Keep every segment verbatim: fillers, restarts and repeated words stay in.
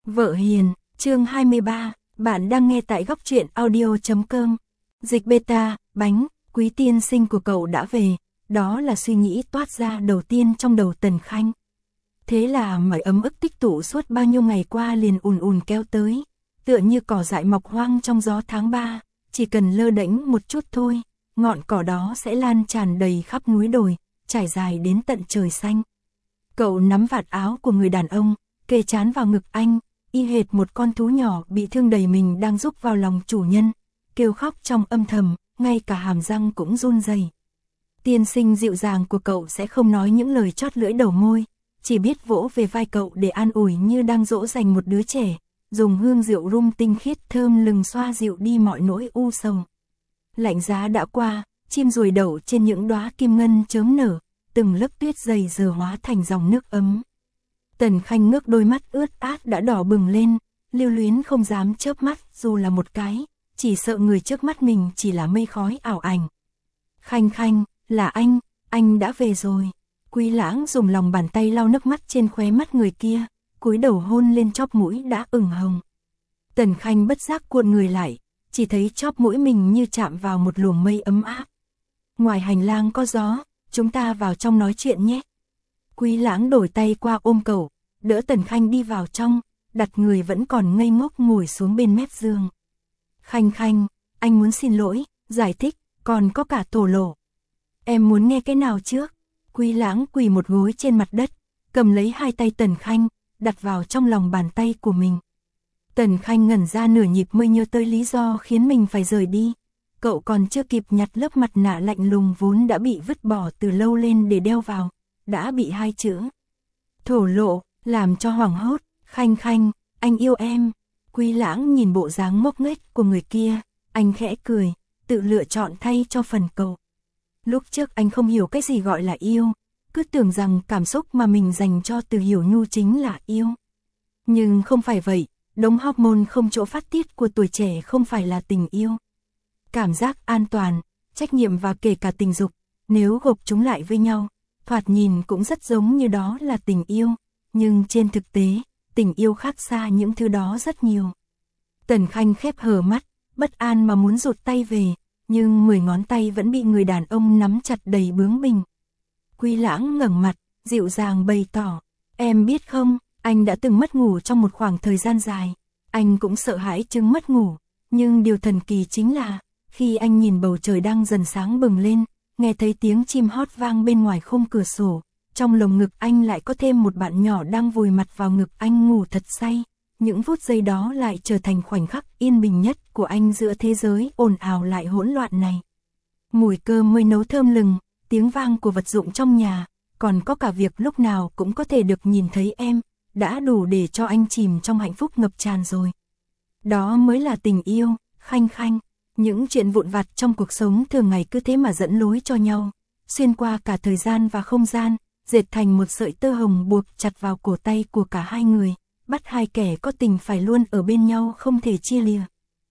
Vợ hiền, chương hai mươi ba, bạn đang nghe tại góc truyện audio.com. Dịch beta, bánh, quý tiên sinh của cậu đã về, đó là suy nghĩ toát ra đầu tiên trong đầu Tần Khanh. Thế là mọi ấm ức tích tụ suốt bao nhiêu ngày qua liền ùn ùn kéo tới, tựa như cỏ dại mọc hoang trong gió tháng ba, chỉ cần lơ đễnh một chút thôi, ngọn cỏ đó sẽ lan tràn đầy khắp núi đồi, trải dài đến tận trời xanh. Cậu nắm vạt áo của người đàn ông, kề trán vào ngực anh, y hệt một con thú nhỏ bị thương đầy mình đang rúc vào lòng chủ nhân, kêu khóc trong âm thầm, ngay cả hàm răng cũng run rẩy. Tiên sinh dịu dàng của cậu sẽ không nói những lời chót lưỡi đầu môi, chỉ biết vỗ về vai cậu để an ủi như đang dỗ dành một đứa trẻ, dùng hương rượu rum tinh khiết thơm lừng xoa dịu đi mọi nỗi u sầu. Lạnh giá đã qua, chim ruồi đậu trên những đóa kim ngân chớm nở, từng lớp tuyết dày giờ hóa thành dòng nước ấm. Tần Khanh ngước đôi mắt ướt át đã đỏ bừng lên, lưu luyến không dám chớp mắt dù là một cái, chỉ sợ người trước mắt mình chỉ là mây khói ảo ảnh. Khanh Khanh, là anh, anh đã về rồi. Quý Lãng dùng lòng bàn tay lau nước mắt trên khóe mắt người kia, cúi đầu hôn lên chóp mũi đã ửng hồng. Tần Khanh bất giác cuộn người lại, chỉ thấy chóp mũi mình như chạm vào một luồng mây ấm áp. Ngoài hành lang có gió, chúng ta vào trong nói chuyện nhé. Quý Lãng đổi tay qua ôm cậu, đỡ Tần Khanh đi vào trong, đặt người vẫn còn ngây ngốc ngồi xuống bên mép giường. Khanh Khanh, anh muốn xin lỗi, giải thích, còn có cả thổ lộ. Em muốn nghe cái nào trước? Quý Lãng quỳ một gối trên mặt đất, cầm lấy hai tay Tần Khanh, đặt vào trong lòng bàn tay của mình. Tần Khanh ngẩn ra nửa nhịp mới nhớ tới lý do khiến mình phải rời đi. Cậu còn chưa kịp nhặt lớp mặt nạ lạnh lùng vốn đã bị vứt bỏ từ lâu lên để đeo vào, đã bị hai chữ thổ lộ làm cho hoảng hốt. Khanh Khanh, anh yêu em. Quý Lãng nhìn bộ dáng ngốc nghếch của người kia, anh khẽ cười, tự lựa chọn thay cho phần cậu. Lúc trước anh không hiểu cái gì gọi là yêu, cứ tưởng rằng cảm xúc mà mình dành cho Từ Hiểu Nhu chính là yêu. Nhưng không phải vậy, đống hormone không chỗ phát tiết của tuổi trẻ không phải là tình yêu. Cảm giác an toàn, trách nhiệm và kể cả tình dục, nếu gộp chúng lại với nhau, thoạt nhìn cũng rất giống như đó là tình yêu, nhưng trên thực tế, tình yêu khác xa những thứ đó rất nhiều. Tần Khanh khép hờ mắt, bất an mà muốn rụt tay về, nhưng mười ngón tay vẫn bị người đàn ông nắm chặt đầy bướng bỉnh. Quý Lãng ngẩng mặt, dịu dàng bày tỏ, em biết không, anh đã từng mất ngủ trong một khoảng thời gian dài, anh cũng sợ hãi chứng mất ngủ, nhưng điều thần kỳ chính là, khi anh nhìn bầu trời đang dần sáng bừng lên, nghe thấy tiếng chim hót vang bên ngoài khung cửa sổ, trong lồng ngực anh lại có thêm một bạn nhỏ đang vùi mặt vào ngực anh ngủ thật say. Những phút giây đó lại trở thành khoảnh khắc yên bình nhất của anh giữa thế giới ồn ào lại hỗn loạn này. Mùi cơm mới nấu thơm lừng, tiếng vang của vật dụng trong nhà, còn có cả việc lúc nào cũng có thể được nhìn thấy em, đã đủ để cho anh chìm trong hạnh phúc ngập tràn rồi. Đó mới là tình yêu, Khanh Khanh. Những chuyện vụn vặt trong cuộc sống thường ngày cứ thế mà dẫn lối cho nhau, xuyên qua cả thời gian và không gian, dệt thành một sợi tơ hồng buộc chặt vào cổ tay của cả hai người, bắt hai kẻ có tình phải luôn ở bên nhau không thể chia lìa.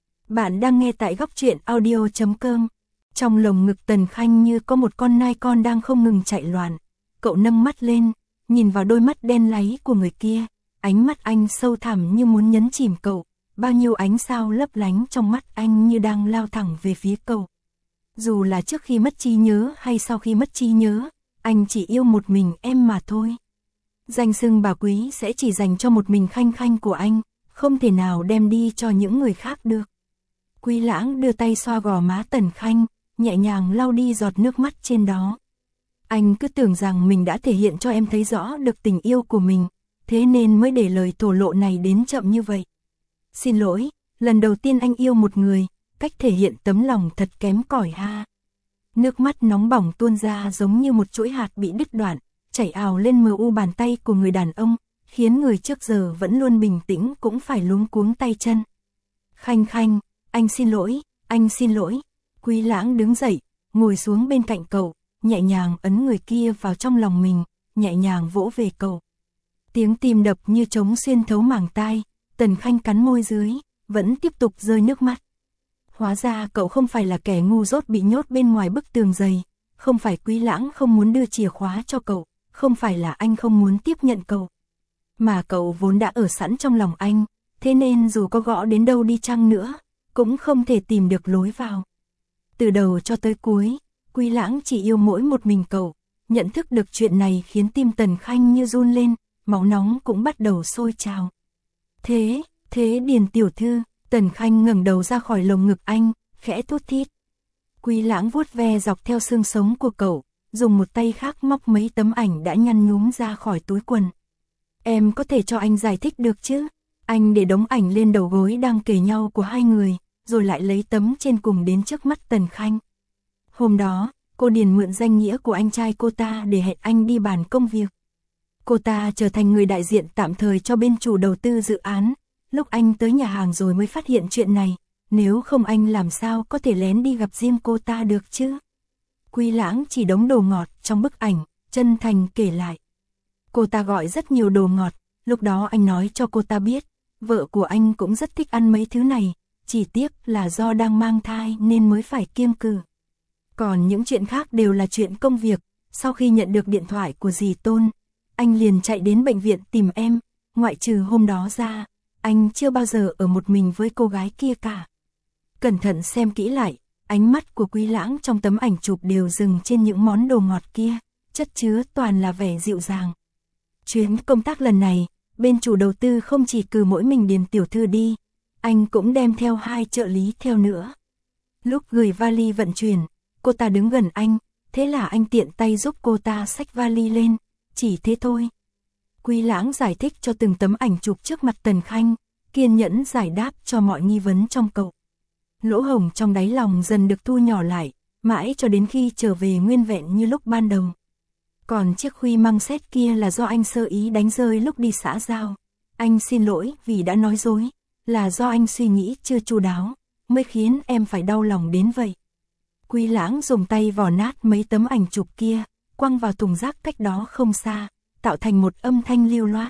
Bạn đang nghe tại góc truyện audio.com. Trong lồng ngực Tần Khanh như có một con nai con đang không ngừng chạy loạn. Cậu nâng mắt lên, nhìn vào đôi mắt đen láy của người kia, ánh mắt anh sâu thẳm như muốn nhấn chìm cậu, bao nhiêu ánh sao lấp lánh trong mắt anh như đang lao thẳng về phía cậu. Dù là trước khi mất trí nhớ hay sau khi mất trí nhớ, anh chỉ yêu một mình em mà thôi. Danh xưng bà Quý sẽ chỉ dành cho một mình Khanh Khanh của anh, không thể nào đem đi cho những người khác được. Quý Lãng đưa tay xoa gò má Tần Khanh, nhẹ nhàng lau đi giọt nước mắt trên đó. Anh cứ tưởng rằng mình đã thể hiện cho em thấy rõ được tình yêu của mình, thế nên mới để lời thổ lộ này đến chậm như vậy. Xin lỗi, lần đầu tiên anh yêu một người, cách thể hiện tấm lòng thật kém cỏi ha. Nước mắt nóng bỏng tuôn ra giống như một chuỗi hạt bị đứt đoạn, chảy ào lên mờ u bàn tay của người đàn ông, khiến người trước giờ vẫn luôn bình tĩnh cũng phải luống cuống tay chân. Khanh Khanh, anh xin lỗi, anh xin lỗi. Quý Lãng đứng dậy, ngồi xuống bên cạnh cậu, nhẹ nhàng ấn người kia vào trong lòng mình, nhẹ nhàng vỗ về cậu. Tiếng tim đập như trống xuyên thấu màng tai, Tần Khanh cắn môi dưới, vẫn tiếp tục rơi nước mắt. Hóa ra cậu không phải là kẻ ngu dốt bị nhốt bên ngoài bức tường dày, không phải Quý Lãng không muốn đưa chìa khóa cho cậu, không phải là anh không muốn tiếp nhận cậu. mà cậu vốn đã ở sẵn trong lòng anh, thế nên dù có gõ đến đâu đi chăng nữa, cũng không thể tìm được lối vào. Từ đầu cho tới cuối, Quý Lãng chỉ yêu mỗi một mình cậu, nhận thức được chuyện này khiến tim Tần Khanh như run lên, máu nóng cũng bắt đầu sôi trào. Thế, thế Điền tiểu thư, Tần Khanh ngẩng đầu ra khỏi lồng ngực anh, khẽ thút thít. Quý Lãng vuốt ve dọc theo xương sống của cậu, dùng một tay khác móc mấy tấm ảnh đã nhăn nhúm ra khỏi túi quần. Em có thể cho anh giải thích được chứ? Anh để đống ảnh lên đầu gối đang kề nhau của hai người, rồi lại lấy tấm trên cùng đến trước mắt Tần Khanh. Hôm đó, cô Điền mượn danh nghĩa của anh trai cô ta để hẹn anh đi bàn công việc. Cô ta trở thành người đại diện tạm thời cho bên chủ đầu tư dự án. Lúc anh tới nhà hàng rồi mới phát hiện chuyện này, nếu không anh làm sao có thể lén đi gặp riêng cô ta được chứ? Quý Lãng chỉ đống đồ ngọt trong bức ảnh, chân thành kể lại. Cô ta gọi rất nhiều đồ ngọt, lúc đó anh nói cho cô ta biết, vợ của anh cũng rất thích ăn mấy thứ này, chỉ tiếc là do đang mang thai nên mới phải kiêng cữ. Còn những chuyện khác đều là chuyện công việc. Sau khi nhận được điện thoại của dì Tôn, anh liền chạy đến bệnh viện tìm em, ngoại trừ hôm đó ra, anh chưa bao giờ ở một mình với cô gái kia cả. Cẩn thận xem kỹ lại, ánh mắt của Quý Lãng trong tấm ảnh chụp đều dừng trên những món đồ ngọt kia, chất chứa toàn là vẻ dịu dàng. Chuyến công tác lần này, bên chủ đầu tư không chỉ cử mỗi mình Điền tiểu thư đi, anh cũng đem theo hai trợ lý theo nữa. Lúc gửi vali vận chuyển, cô ta đứng gần anh, thế là anh tiện tay giúp cô ta xách vali lên, chỉ thế thôi. Quý Lãng giải thích cho từng tấm ảnh chụp trước mặt Tần Khanh, kiên nhẫn giải đáp cho mọi nghi vấn trong cậu. Lỗ hổng trong đáy lòng dần được thu nhỏ lại, mãi cho đến khi trở về nguyên vẹn như lúc ban đầu. Còn chiếc khuy măng xét kia là do anh sơ ý đánh rơi lúc đi xã giao. Anh xin lỗi vì đã nói dối, là do anh suy nghĩ chưa chu đáo, mới khiến em phải đau lòng đến vậy. Quý Lãng dùng tay vò nát mấy tấm ảnh chụp kia, quăng vào thùng rác cách đó không xa, tạo thành một âm thanh lưu loát.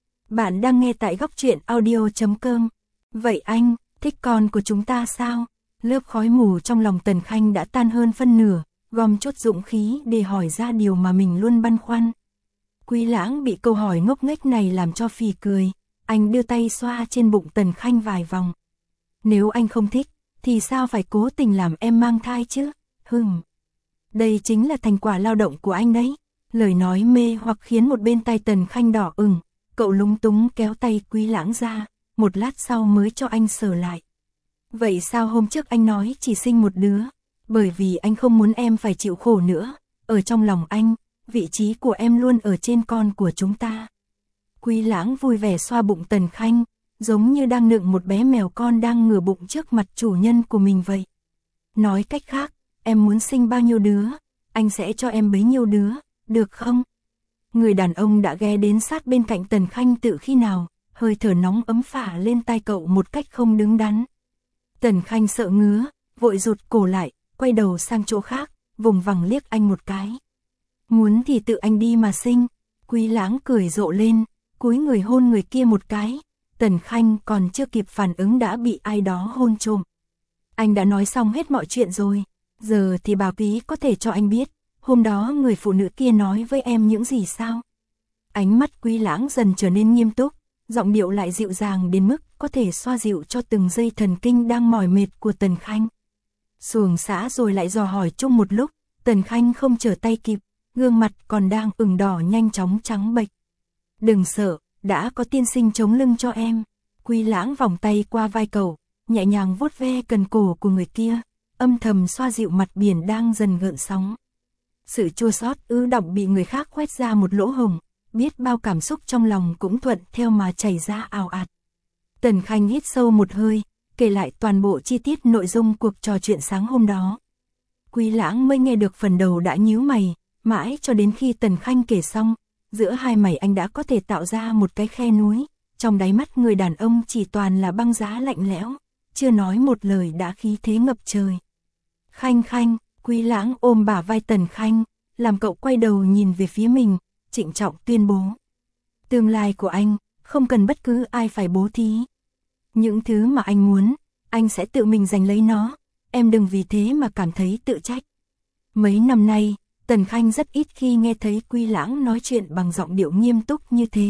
Bạn đang nghe tại góc truyện audio chấm com. Vậy anh, thích con của chúng ta sao? Lớp khói mù trong lòng Tần Khanh đã tan hơn phân nửa, gom chốt dũng khí để hỏi ra điều mà mình luôn băn khoăn. Quý Lãng bị câu hỏi ngốc nghếch này làm cho phì cười, anh đưa tay xoa trên bụng Tần Khanh vài vòng. Nếu anh không thích, thì sao phải cố tình làm em mang thai chứ? Hừm. Đây chính là thành quả lao động của anh đấy. Lời nói mê hoặc khiến một bên tay Tần Khanh đỏ ửng, cậu lúng túng kéo tay Quý Lãng ra, một lát sau mới cho anh sờ lại. Vậy sao hôm trước anh nói chỉ sinh một đứa? Bởi vì anh không muốn em phải chịu khổ nữa. Ở trong lòng anh, vị trí của em luôn ở trên con của chúng ta. Quý Lãng vui vẻ xoa bụng Tần Khanh, giống như đang nựng một bé mèo con đang ngửa bụng trước mặt chủ nhân của mình vậy. Nói cách khác, em muốn sinh bao nhiêu đứa, anh sẽ cho em bấy nhiêu đứa, được không? Người đàn ông đã ghé đến sát bên cạnh Tần Khanh tự khi nào, hơi thở nóng ấm phả lên tai cậu một cách không đứng đắn. Tần Khanh sợ ngứa, vội rụt cổ lại, quay đầu sang chỗ khác, vùng vằng liếc anh một cái. Muốn thì tự anh đi mà sinh. Quý Lãng cười rộ lên, cúi người hôn người kia một cái. Tần Khanh còn chưa kịp phản ứng đã bị ai đó hôn trộm. Anh đã nói xong hết mọi chuyện rồi, giờ thì bảo ký có thể cho anh biết, hôm đó người phụ nữ kia nói với em những gì sao? Ánh mắt Quý Lãng dần trở nên nghiêm túc, giọng điệu lại dịu dàng đến mức có thể xoa dịu cho từng dây thần kinh đang mỏi mệt của Tần Khanh. Xuồng xã rồi lại dò hỏi chung một lúc, Tần Khanh không trở tay kịp, gương mặt còn đang ửng đỏ nhanh chóng trắng bệch. Đừng sợ, đã có tiên sinh chống lưng cho em. Quý Lãng vòng tay qua vai cậu, nhẹ nhàng vuốt ve cần cổ của người kia, âm thầm xoa dịu mặt biển đang dần gợn sóng. Sự chua xót ứ đọng bị người khác khoét ra một lỗ hổng, biết bao cảm xúc trong lòng cũng thuận theo mà chảy ra ào ạt. Tần Khanh hít sâu một hơi, kể lại toàn bộ chi tiết nội dung cuộc trò chuyện sáng hôm đó. Quý Lãng mới nghe được phần đầu đã nhíu mày, mãi cho đến khi Tần Khanh kể xong, giữa hai mày anh đã có thể tạo ra một cái khe núi, trong đáy mắt người đàn ông chỉ toàn là băng giá lạnh lẽo, chưa nói một lời đã khí thế ngập trời. Khanh Khanh, Quý Lãng ôm bả vai Tần Khanh, làm cậu quay đầu nhìn về phía mình, trịnh trọng tuyên bố. Tương lai của anh, không cần bất cứ ai phải bố thí. Những thứ mà anh muốn, anh sẽ tự mình giành lấy nó, em đừng vì thế mà cảm thấy tự trách. Mấy năm nay, Tần Khanh rất ít khi nghe thấy Quý Lãng nói chuyện bằng giọng điệu nghiêm túc như thế,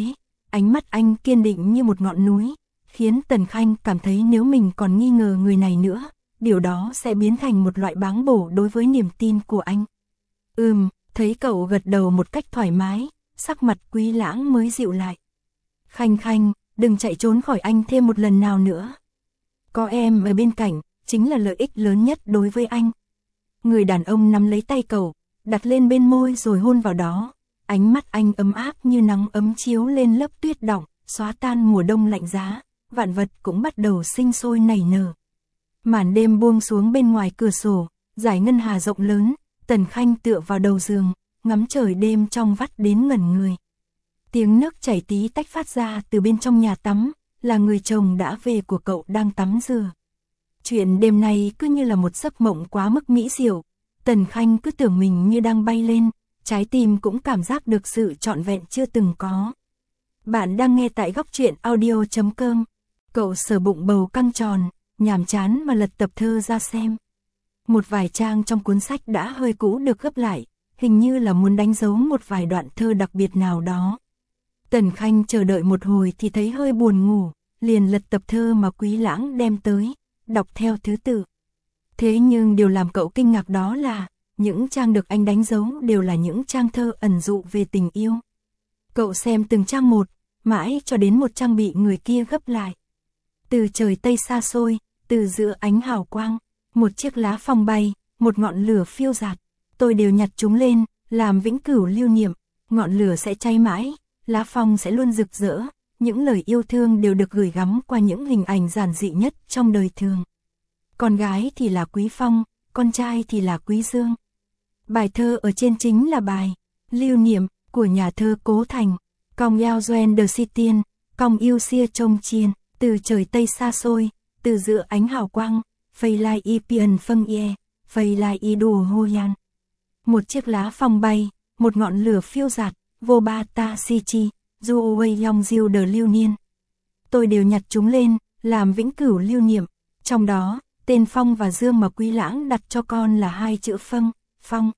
ánh mắt anh kiên định như một ngọn núi, khiến Tần Khanh cảm thấy nếu mình còn nghi ngờ người này nữa, điều đó sẽ biến thành một loại báng bổ đối với niềm tin của anh. Ừm, thấy cậu gật đầu một cách thoải mái, sắc mặt Quý Lãng mới dịu lại. Khanh Khanh, đừng chạy trốn khỏi anh thêm một lần nào nữa. Có em ở bên cạnh, chính là lợi ích lớn nhất đối với anh. Người đàn ông nắm lấy tay cậu, đặt lên bên môi rồi hôn vào đó. Ánh mắt anh ấm áp như nắng ấm chiếu lên lớp tuyết đọng, xóa tan mùa đông lạnh giá, vạn vật cũng bắt đầu sinh sôi nảy nở. Màn đêm buông xuống bên ngoài cửa sổ, dải ngân hà rộng lớn, Tần Khanh tựa vào đầu giường, ngắm trời đêm trong vắt đến ngẩn người. Tiếng nước chảy tí tách phát ra từ bên trong nhà tắm, là người chồng đã về của cậu đang tắm rửa. Chuyện đêm nay cứ như là một giấc mộng quá mức mỹ diệu, Tần Khanh cứ tưởng mình như đang bay lên, trái tim cũng cảm giác được sự trọn vẹn chưa từng có. Bạn đang nghe tại góc truyện audio chấm com. Cậu sờ bụng bầu căng tròn, nhàm chán mà lật tập thơ ra xem. Một vài trang trong cuốn sách đã hơi cũ được gấp lại, hình như là muốn đánh dấu một vài đoạn thơ đặc biệt nào đó. Tần Khanh chờ đợi một hồi thì thấy hơi buồn ngủ, liền lật tập thơ mà Quý Lãng đem tới, đọc theo thứ tự. Thế nhưng điều làm cậu kinh ngạc đó là, những trang được anh đánh dấu đều là những trang thơ ẩn dụ về tình yêu. Cậu xem từng trang một, mãi cho đến một trang bị người kia gấp lại. Từ trời Tây xa xôi, từ giữa ánh hào quang, một chiếc lá phong bay, một ngọn lửa phiêu dạt, tôi đều nhặt chúng lên, làm vĩnh cửu lưu niệm, ngọn lửa sẽ cháy mãi, lá phong sẽ luôn rực rỡ, những lời yêu thương đều được gửi gắm qua những hình ảnh giản dị nhất trong đời thường. Con gái thì là Quý Phong, con trai thì là Quý Dương. Bài thơ ở trên chính là bài Lưu Niệm của nhà thơ Cố Thành. Cong Yao Duen de Si Tiên, Cong Yêu Xia Trông Chiên, từ trời Tây xa xôi, từ giữa ánh hào quang, Phây Lai Y Pian Phân Ye, Phây Lai Y Đồ Hô Yan. Một chiếc lá phong bay, một ngọn lửa phiêu dạt, Vô Ba Ta Si Chi, Du Wei Yong Diêu Đờ Lưu Niên. Tôi đều nhặt chúng lên, làm vĩnh cửu lưu niệm, trong đó, tên Phong và Dương mà Quý Lãng đặt cho con là hai chữ Phân, Phong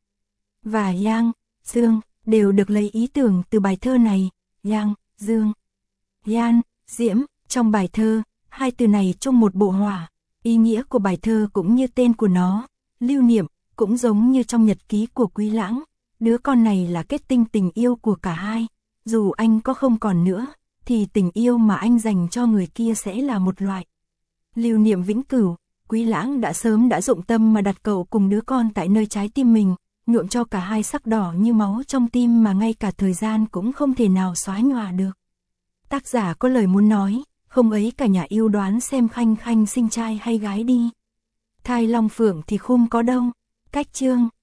và Yang, Dương, đều được lấy ý tưởng từ bài thơ này. Yang, Dương, Yan, Diễm, trong bài thơ, hai từ này chung một bộ hỏa, ý nghĩa của bài thơ cũng như tên của nó, lưu niệm, cũng giống như trong nhật ký của Quý Lãng, đứa con này là kết tinh tình yêu của cả hai, dù anh có không còn nữa, thì tình yêu mà anh dành cho người kia sẽ là một loại lưu niệm vĩnh cửu. Quý Lãng đã sớm đã dụng tâm mà đặt cậu cùng đứa con tại nơi trái tim mình, nhuộm cho cả hai sắc đỏ như máu trong tim mà ngay cả thời gian cũng không thể nào xóa nhòa được. Tác giả có lời muốn nói, không ấy cả nhà yêu đoán xem Khanh Khanh sinh trai hay gái đi. Thai Long Phượng thì không có đâu. Cách chương